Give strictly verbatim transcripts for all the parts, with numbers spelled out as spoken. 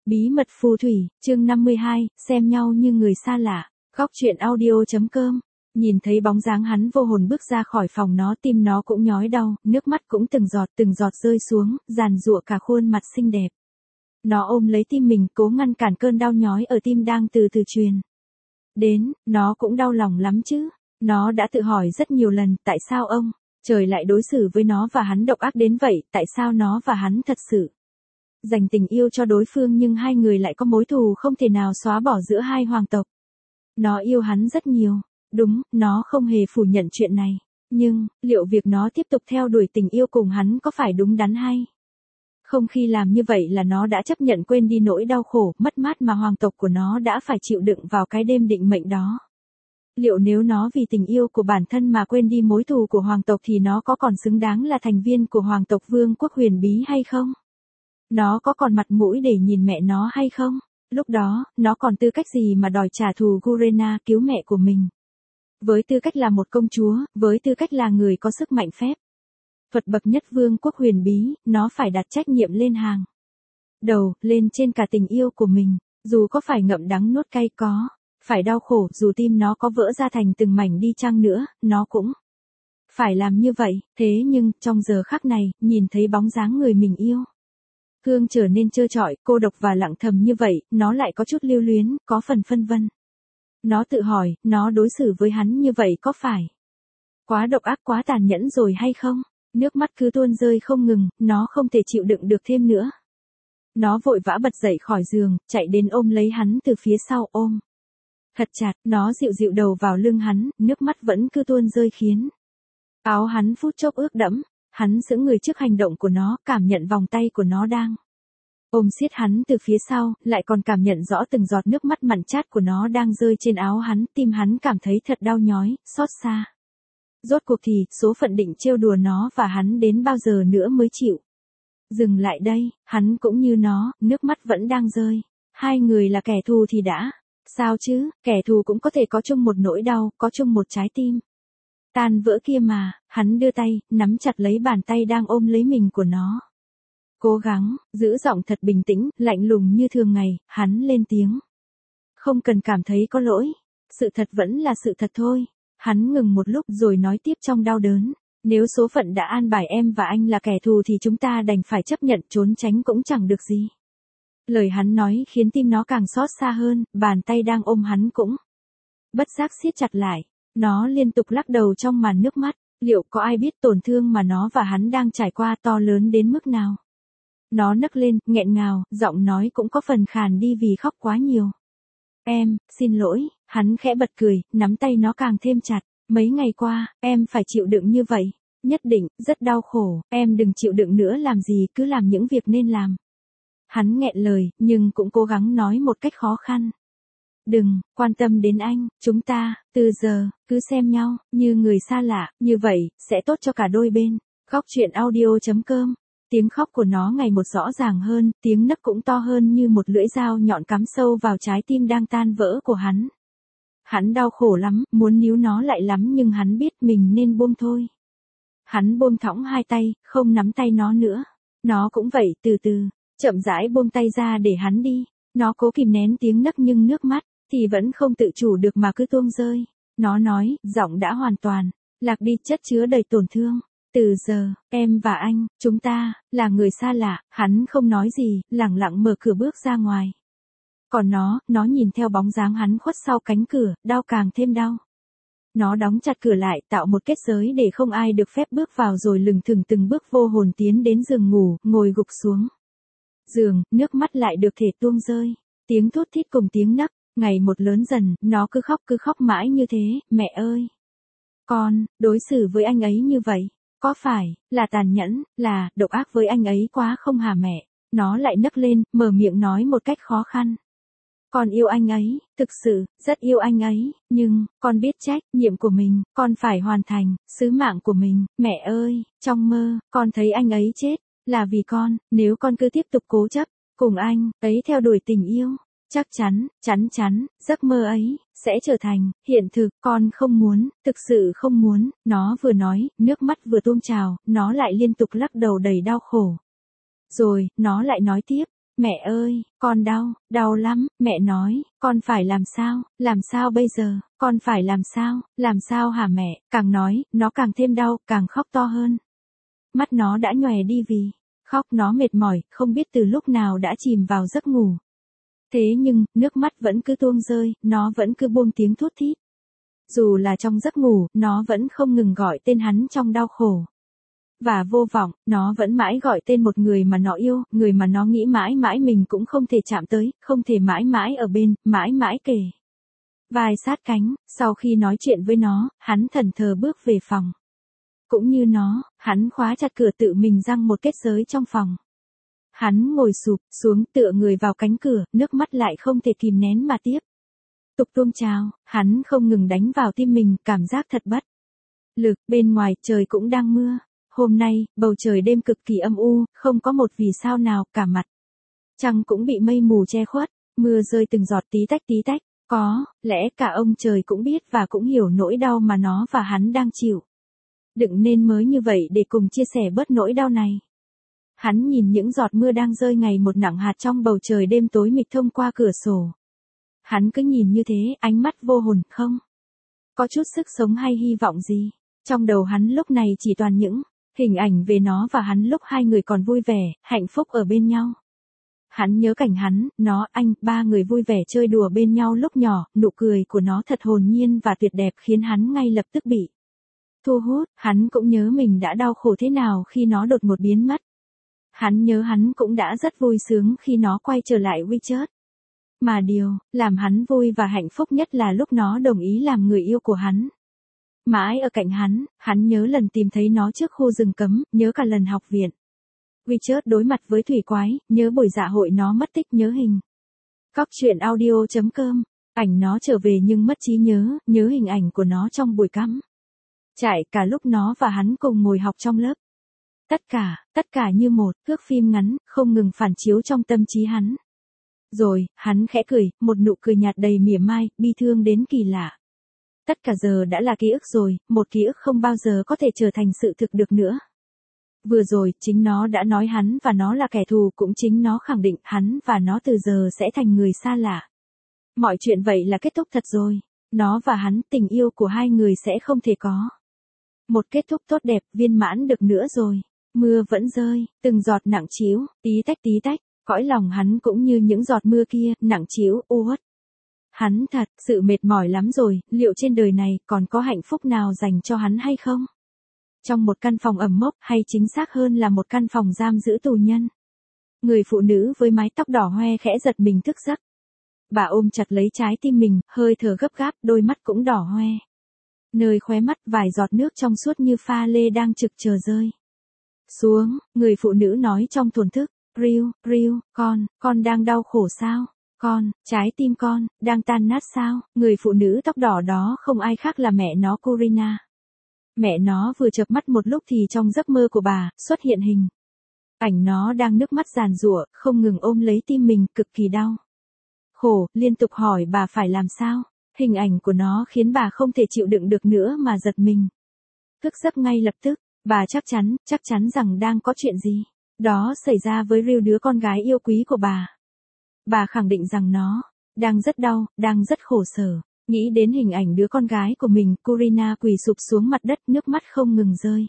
Bí mật phù thủy, chương năm mươi hai, xem nhau như người xa lạ. Góc truyện audio.com. Nhìn thấy bóng dáng hắn vô hồn bước ra khỏi phòng nó, tim nó cũng nhói đau, nước mắt cũng từng giọt từng giọt rơi xuống, giàn giụa cả khuôn mặt xinh đẹp. Nó ôm lấy tim mình, cố ngăn cản cơn đau nhói ở tim đang từ từ truyền đến. Nó cũng đau lòng lắm chứ. Nó đã tự hỏi rất nhiều lần, tại sao ông trời lại đối xử với nó và hắn độc ác đến vậy, tại sao nó và hắn thật sự dành tình yêu cho đối phương nhưng hai người lại có mối thù không thể nào xóa bỏ giữa hai hoàng tộc. Nó yêu hắn rất nhiều. Đúng, nó không hề phủ nhận chuyện này. Nhưng, liệu việc nó tiếp tục theo đuổi tình yêu cùng hắn có phải đúng đắn hay không? Khi làm như vậy là nó đã chấp nhận quên đi nỗi đau khổ, mất mát mà hoàng tộc của nó đã phải chịu đựng vào cái đêm định mệnh đó. Liệu nếu nó vì tình yêu của bản thân mà quên đi mối thù của hoàng tộc thì nó có còn xứng đáng là thành viên của hoàng tộc Vương quốc Huyền Bí hay không? Nó có còn mặt mũi để nhìn mẹ nó hay không? Lúc đó, nó còn tư cách gì mà đòi trả thù Gurena cứu mẹ của mình? Với tư cách là một công chúa, với tư cách là người có sức mạnh phép Phật bậc nhất Vương quốc Huyền Bí, nó phải đặt trách nhiệm lên hàng đầu, lên trên cả tình yêu của mình. Dù có phải ngậm đắng nuốt cay, có phải đau khổ, dù tim nó có vỡ ra thành từng mảnh đi chăng nữa, nó cũng phải làm như vậy. Thế nhưng, trong giờ khắc này, nhìn thấy bóng dáng người mình yêu Hương trở nên trơ trọi, cô độc và lặng thầm như vậy, nó lại có chút lưu luyến, có phần phân vân. Nó tự hỏi, nó đối xử với hắn như vậy có phải quá độc ác, quá tàn nhẫn rồi hay không? Nước mắt cứ tuôn rơi không ngừng, nó không thể chịu đựng được thêm nữa. Nó vội vã bật dậy khỏi giường, chạy đến ôm lấy hắn từ phía sau, ôm thật chặt. Nó dịu dịu đầu vào lưng hắn, nước mắt vẫn cứ tuôn rơi khiến áo hắn phút chốc ướt đẫm. Hắn sững người trước hành động của nó, cảm nhận vòng tay của nó đang ôm siết hắn từ phía sau, lại còn cảm nhận rõ từng giọt nước mắt mặn chát của nó đang rơi trên áo hắn. Tim hắn cảm thấy thật đau nhói, xót xa. Rốt cuộc thì, số phận định trêu đùa nó và hắn đến bao giờ nữa mới chịu dừng lại đây? Hắn cũng như nó, nước mắt vẫn đang rơi. Hai người là kẻ thù thì đã sao chứ? Kẻ thù cũng có thể có chung một nỗi đau, có chung một trái tim tan vỡ kia mà. Hắn đưa tay, nắm chặt lấy bàn tay đang ôm lấy mình của nó. Cố gắng, giữ giọng thật bình tĩnh, lạnh lùng như thường ngày, hắn lên tiếng. Không cần cảm thấy có lỗi. Sự thật vẫn là sự thật thôi. Hắn ngừng một lúc rồi nói tiếp trong đau đớn. Nếu số phận đã an bài em và anh là kẻ thù thì chúng ta đành phải chấp nhận, trốn tránh cũng chẳng được gì. Lời hắn nói khiến tim nó càng xót xa hơn, bàn tay đang ôm hắn cũng bất giác siết chặt lại. Nó liên tục lắc đầu trong màn nước mắt. Liệu có ai biết tổn thương mà nó và hắn đang trải qua to lớn đến mức nào? Nó nấc lên, nghẹn ngào, giọng nói cũng có phần khàn đi vì khóc quá nhiều. Em, xin lỗi. Hắn khẽ bật cười, nắm tay nó càng thêm chặt. Mấy ngày qua, em phải chịu đựng như vậy. Nhất định, rất đau khổ. Em đừng chịu đựng nữa làm gì, cứ làm những việc nên làm. Hắn nghẹn lời, nhưng cũng cố gắng nói một cách khó khăn. Đừng quan tâm đến anh, chúng ta, từ giờ, cứ xem nhau như người xa lạ, như vậy, sẽ tốt cho cả đôi bên. Góc truyện audio.com. Tiếng khóc của nó ngày một rõ ràng hơn, tiếng nấc cũng to hơn như một lưỡi dao nhọn cắm sâu vào trái tim đang tan vỡ của hắn. Hắn đau khổ lắm, muốn níu nó lại lắm nhưng hắn biết mình nên buông thôi. Hắn buông thõng hai tay, không nắm tay nó nữa. Nó cũng vậy, từ từ, chậm rãi buông tay ra để hắn đi. Nó cố kìm nén tiếng nấc nhưng nước mắt thì vẫn không tự chủ được mà cứ tuôn rơi. Nó nói, giọng đã hoàn toàn lạc đi, chất chứa đầy tổn thương. Từ giờ, em và anh, chúng ta, là người xa lạ. Hắn không nói gì, lẳng lặng mở cửa bước ra ngoài. Còn nó, nó nhìn theo bóng dáng hắn khuất sau cánh cửa, đau càng thêm đau. Nó đóng chặt cửa lại, tạo một kết giới để không ai được phép bước vào rồi lừng thừng từng bước vô hồn tiến đến giường ngủ, ngồi gục xuống giường, nước mắt lại được thể tuông rơi. Tiếng thút thít cùng tiếng nấc, ngày một lớn dần, nó cứ khóc cứ khóc mãi như thế. Mẹ ơi! Con, đối xử với anh ấy như vậy, có phải là tàn nhẫn, là độc ác với anh ấy quá không hả mẹ? Nó lại nấc lên, mở miệng nói một cách khó khăn. Con yêu anh ấy, thực sự, rất yêu anh ấy, nhưng, con biết trách nhiệm của mình, con phải hoàn thành sứ mạng của mình. Mẹ ơi, trong mơ, con thấy anh ấy chết, là vì con. Nếu con cứ tiếp tục cố chấp cùng anh ấy theo đuổi tình yêu, chắc chắn, chắn chắn, giấc mơ ấy sẽ trở thành hiện thực. Con không muốn, thực sự không muốn. Nó vừa nói, nước mắt vừa tuôn trào, nó lại liên tục lắc đầu đầy đau khổ. Rồi, nó lại nói tiếp, Mẹ ơi, con đau, đau lắm, mẹ nói, con phải làm sao, làm sao bây giờ, con phải làm sao, làm sao hả mẹ, càng nói, nó càng thêm đau, càng khóc to hơn. Mắt nó đã nhòe đi vì khóc, nó mệt mỏi, không biết từ lúc nào đã chìm vào giấc ngủ. Thế nhưng, nước mắt vẫn cứ tuôn rơi, nó vẫn cứ buông tiếng thút thít. Dù là trong giấc ngủ, nó vẫn không ngừng gọi tên hắn trong đau khổ. Và vô vọng, nó vẫn mãi gọi tên một người mà nó yêu, người mà nó nghĩ mãi mãi mình cũng không thể chạm tới, không thể mãi mãi ở bên, mãi mãi kề vai sát cánh. Sau khi nói chuyện với nó, hắn thẫn thờ bước về phòng. Cũng như nó, hắn khóa chặt cửa tự mình giăng một kết giới trong phòng. Hắn ngồi sụp xuống tựa người vào cánh cửa, nước mắt lại không thể kìm nén mà tiếp tục tuôn trào, hắn không ngừng đánh vào tim mình, cảm giác thật bất lực. Bên ngoài trời cũng đang mưa. Hôm nay, bầu trời đêm cực kỳ âm u, không có một vì sao nào, cả mặt trăng cũng bị mây mù che khuất, mưa rơi từng giọt tí tách tí tách. Có lẽ cả ông trời cũng biết và cũng hiểu nỗi đau mà nó và hắn đang chịu đựng nên mới như vậy để cùng chia sẻ bớt nỗi đau này. Hắn nhìn những giọt mưa đang rơi ngày một nặng hạt trong bầu trời đêm tối mịt thông qua cửa sổ. Hắn cứ nhìn như thế, ánh mắt vô hồn, không có chút sức sống hay hy vọng gì. Trong đầu hắn lúc này chỉ toàn những hình ảnh về nó và hắn lúc hai người còn vui vẻ, hạnh phúc ở bên nhau. Hắn nhớ cảnh hắn, nó, anh, ba người vui vẻ chơi đùa bên nhau lúc nhỏ, nụ cười của nó thật hồn nhiên và tuyệt đẹp khiến hắn ngay lập tức bị thu hút. Hắn cũng nhớ mình đã đau khổ thế nào khi nó đột ngột biến mất. Hắn nhớ hắn cũng đã rất vui sướng khi nó quay trở lại WeChat. Mà điều làm hắn vui và hạnh phúc nhất là lúc nó đồng ý làm người yêu của hắn. Mãi ở cạnh hắn, hắn nhớ lần tìm thấy nó trước khu rừng cấm, nhớ cả lần học viện WeChat đối mặt với thủy quái, nhớ buổi dạ hội nó mất tích, nhớ hình Cóc truyện audio chấm com, ảnh nó trở về nhưng mất trí nhớ, nhớ hình ảnh của nó trong buổi cắm trại, cả lúc nó và hắn cùng ngồi học trong lớp. Tất cả, tất cả như một thước phim ngắn, không ngừng phản chiếu trong tâm trí hắn. Rồi, hắn khẽ cười, một nụ cười nhạt đầy mỉa mai, bi thương đến kỳ lạ. Tất cả giờ đã là ký ức rồi, một ký ức không bao giờ có thể trở thành sự thực được nữa. Vừa rồi, chính nó đã nói hắn và nó là kẻ thù, cũng chính nó khẳng định hắn và nó từ giờ sẽ thành người xa lạ. Mọi chuyện vậy là kết thúc thật rồi. Nó và hắn, tình yêu của hai người sẽ không thể có một kết thúc tốt đẹp, viên mãn được nữa rồi. Mưa vẫn rơi, từng giọt nặng trĩu, tí tách tí tách, cõi lòng hắn cũng như những giọt mưa kia, nặng trĩu, u uất. Hắn thật sự mệt mỏi lắm rồi, liệu trên đời này còn có hạnh phúc nào dành cho hắn hay không? Trong một căn phòng ẩm mốc, hay chính xác hơn là một căn phòng giam giữ tù nhân. Người phụ nữ với mái tóc đỏ hoe khẽ giật mình thức giấc. Bà ôm chặt lấy trái tim mình, hơi thở gấp gáp, đôi mắt cũng đỏ hoe. Nơi khóe mắt vài giọt nước trong suốt như pha lê đang trực chờ rơi xuống. Người phụ nữ nói trong thổn thức, Riu, Riu, con, con đang đau khổ sao? Con, trái tim con, đang tan nát sao? Người phụ nữ tóc đỏ đó không ai khác là mẹ nó Corina. Mẹ nó vừa chợp mắt một lúc thì trong giấc mơ của bà, xuất hiện hình ảnh nó đang nước mắt giàn giụa, không ngừng ôm lấy tim mình, cực kỳ đau khổ, liên tục hỏi bà phải làm sao. Hình ảnh của nó khiến bà không thể chịu đựng được nữa mà giật mình. Thức giấc ngay lập tức, bà chắc chắn, chắc chắn rằng đang có chuyện gì đó xảy ra với Riu, đứa con gái yêu quý của bà. Bà khẳng định rằng nó đang rất đau, đang rất khổ sở. Nghĩ đến hình ảnh đứa con gái của mình, Corina quỳ sụp xuống mặt đất, nước mắt không ngừng rơi.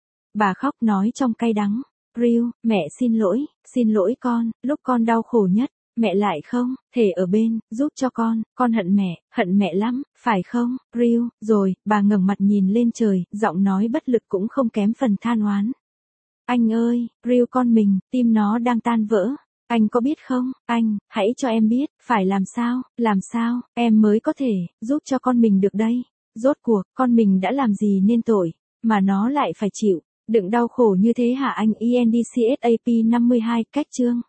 Bà khóc nói trong cay đắng, Riu, mẹ xin lỗi, xin lỗi con, lúc con đau khổ nhất, mẹ lại không thể ở bên, giúp cho con, con hận mẹ, hận mẹ lắm, phải không, Riu? Rồi, bà ngẩng mặt nhìn lên trời, giọng nói bất lực cũng không kém phần than oán. Anh ơi, Riu con mình, tim nó đang tan vỡ. Anh có biết không, anh, hãy cho em biết, phải làm sao, làm sao, em mới có thể, giúp cho con mình được đây. Rốt cuộc, con mình đã làm gì nên tội, mà nó lại phải chịu đựng đau khổ như thế hả anh? E N D C S A P năm mươi hai, cách chương.